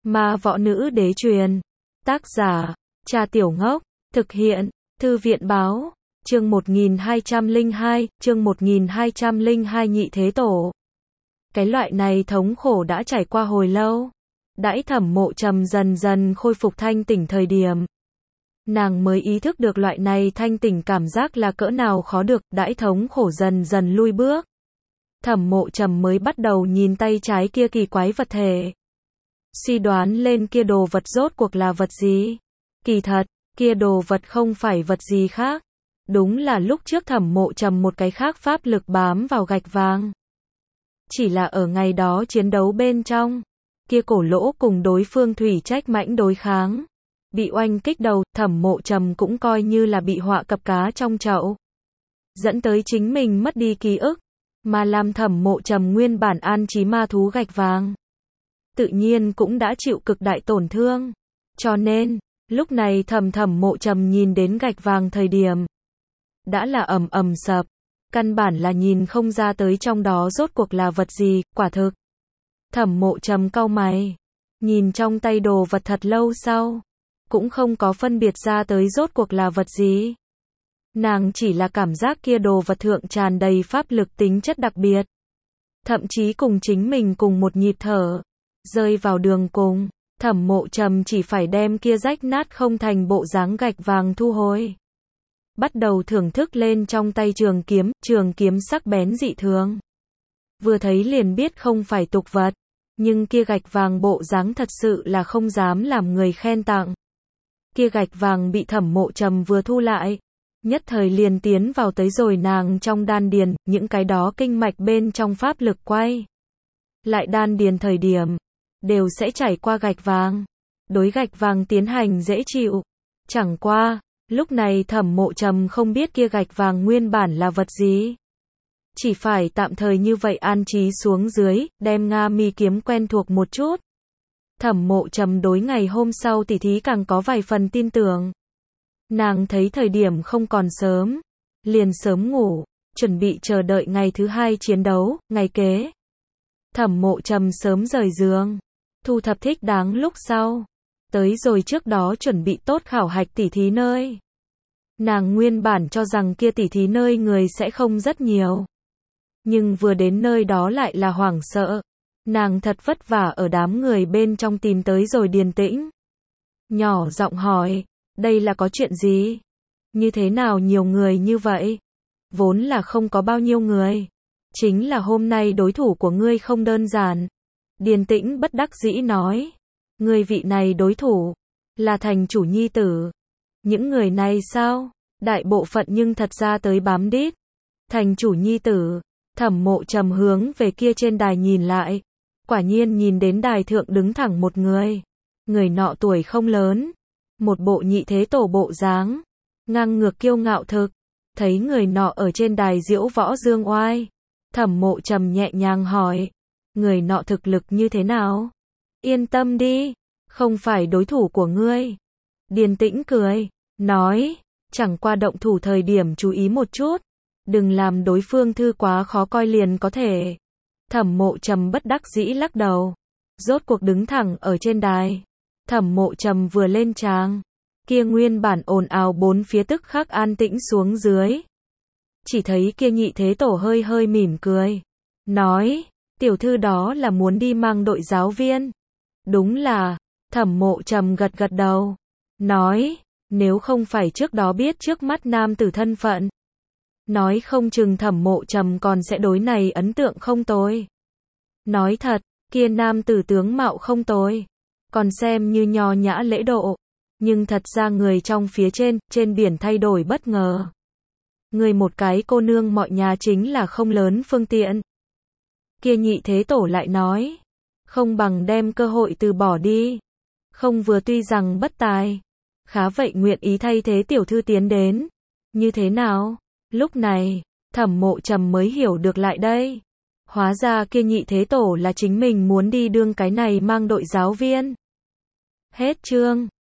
Ma võ nữ đế truyền. Tác giả, Trà Tiểu Ngốc. Thực hiện, Thư viện báo. Chương 1202, chương 1202 Nhị Thế Tổ. Cái loại này thống khổ đã trải qua hồi lâu. Đãi Thẩm Mộ Trầm dần dần khôi phục thanh tỉnh thời điểm. Nàng mới ý thức được loại này thanh tỉnh cảm giác là cỡ nào khó được, đãi thống khổ dần dần lui bước. Thẩm Mộ Trầm mới bắt đầu nhìn tay trái kia kỳ quái vật thể. Suy đoán lên kia đồ vật rốt cuộc là vật gì. Kỳ thật, kia đồ vật không phải vật gì khác. Đúng là lúc trước Thẩm Mộ Trầm một cái khác pháp lực bám vào gạch vàng. Chỉ là ở ngày đó chiến đấu bên trong, kia cổ lỗ cùng đối phương thủy trách mãnh đối kháng. Bị oanh kích đầu, Thẩm Mộ Trầm cũng coi như là bị họa cập cá trong chậu. Dẫn tới chính mình mất đi ký ức, mà làm Thẩm Mộ Trầm nguyên bản an trí ma thú gạch vàng. Tự nhiên cũng đã chịu cực đại tổn thương. Cho nên, lúc này Thẩm Mộ Trầm nhìn đến gạch vàng thời điểm, đã là ầm ầm sập. Căn bản là nhìn không ra tới trong đó rốt cuộc là vật gì, quả thực. Thẩm Mộ Trầm cau mày, nhìn trong tay đồ vật thật lâu sau, cũng không có phân biệt ra tới rốt cuộc là vật gì. Nàng chỉ là cảm giác kia đồ vật thượng tràn đầy pháp lực tính chất đặc biệt. Thậm chí cùng chính mình cùng một nhịp thở, rơi vào đường cùng, Thẩm Mộ Trầm chỉ phải đem kia rách nát không thành bộ dáng gạch vàng thu hồi. Bắt đầu thưởng thức lên trong tay trường kiếm sắc bén dị thường. Vừa thấy liền biết không phải tục vật, nhưng kia gạch vàng bộ dáng thật sự là không dám làm người khen tặng. Kia gạch vàng bị Thẩm Mộ Trầm vừa thu lại, nhất thời liền tiến vào tới rồi nàng trong đan điền, những cái đó kinh mạch bên trong pháp lực quay lại đan điền thời điểm, đều sẽ chảy qua gạch vàng. Đối gạch vàng tiến hành dễ chịu. Chẳng qua, lúc này Thẩm Mộ Trầm không biết kia gạch vàng nguyên bản là vật gì. Chỉ phải tạm thời như vậy an trí xuống dưới, đem Nga Mi kiếm quen thuộc một chút. Thẩm Mộ Trầm đối ngày hôm sau tỉ thí càng có vài phần tin tưởng. Nàng thấy thời điểm không còn sớm, liền sớm ngủ, chuẩn bị chờ đợi ngày thứ hai chiến đấu, ngày kế. Thẩm Mộ Trầm sớm rời giường, thu thập thích đáng lúc sau, tới rồi trước đó chuẩn bị tốt khảo hạch tỉ thí nơi. Nàng nguyên bản cho rằng kia tỉ thí nơi người sẽ không rất nhiều. Nhưng vừa đến nơi đó lại là hoảng sợ. Nàng thật vất vả ở đám người bên trong tìm tới rồi Điền Tĩnh. Nhỏ giọng hỏi, đây là có chuyện gì? Như thế nào nhiều người như vậy? Vốn là không có bao nhiêu người. Chính là hôm nay đối thủ của ngươi không đơn giản. Điền Tĩnh bất đắc dĩ nói. Ngươi vị này đối thủ, là thành chủ nhi tử. Những người này sao? Đại bộ phận nhưng thật ra tới bám đít. Thành chủ nhi tử. Thẩm Mộ Trầm hướng về kia trên đài nhìn lại. Quả nhiên nhìn đến đài thượng đứng thẳng một người. Người nọ tuổi không lớn. Một bộ nhị thế tổ bộ dáng. Ngang ngược kiêu ngạo thực. Thấy người nọ ở trên đài diễu võ dương oai. Thẩm Mộ Trầm nhẹ nhàng hỏi. Người nọ thực lực như thế nào? Yên tâm đi. Không phải đối thủ của ngươi. Điền Tĩnh cười. Nói. Chẳng qua động thủ thời điểm chú ý một chút. Đừng làm đối phương thư quá khó coi liền có thể. Thẩm Mộ Trầm bất đắc dĩ lắc đầu. Rốt cuộc đứng thẳng ở trên đài. Thẩm Mộ Trầm vừa lên tràng. Kia nguyên bản ồn ào bốn phía tức khắc an tĩnh xuống dưới. Chỉ thấy kia nhị thế tổ hơi hơi mỉm cười. Nói, tiểu thư đó là muốn đi mang đội giáo viên. Đúng là, Thẩm Mộ Trầm gật gật đầu. Nói, nếu không phải trước đó biết trước mắt nam tử thân phận. Nói không chừng Thẩm Mộ Trầm còn sẽ đối này ấn tượng không tồi. Nói thật, kia nam tử tướng mạo không tồi. Còn xem như nho nhã lễ độ. Nhưng thật ra người trong phía trên biển thay đổi bất ngờ. Người một cái cô nương mọi nhà chính là không lớn phương tiện. Kia nhị thế tổ lại nói. Không bằng đem cơ hội từ bỏ đi. Không vừa tuy rằng bất tài. Khá vậy nguyện ý thay thế tiểu thư tiến đến. Như thế nào? Lúc này, Thẩm Mộ Trầm mới hiểu được lại đây. Hóa ra kia nhị thế tổ là chính mình muốn đi đương cái này mang đội giáo viên. Hết chương.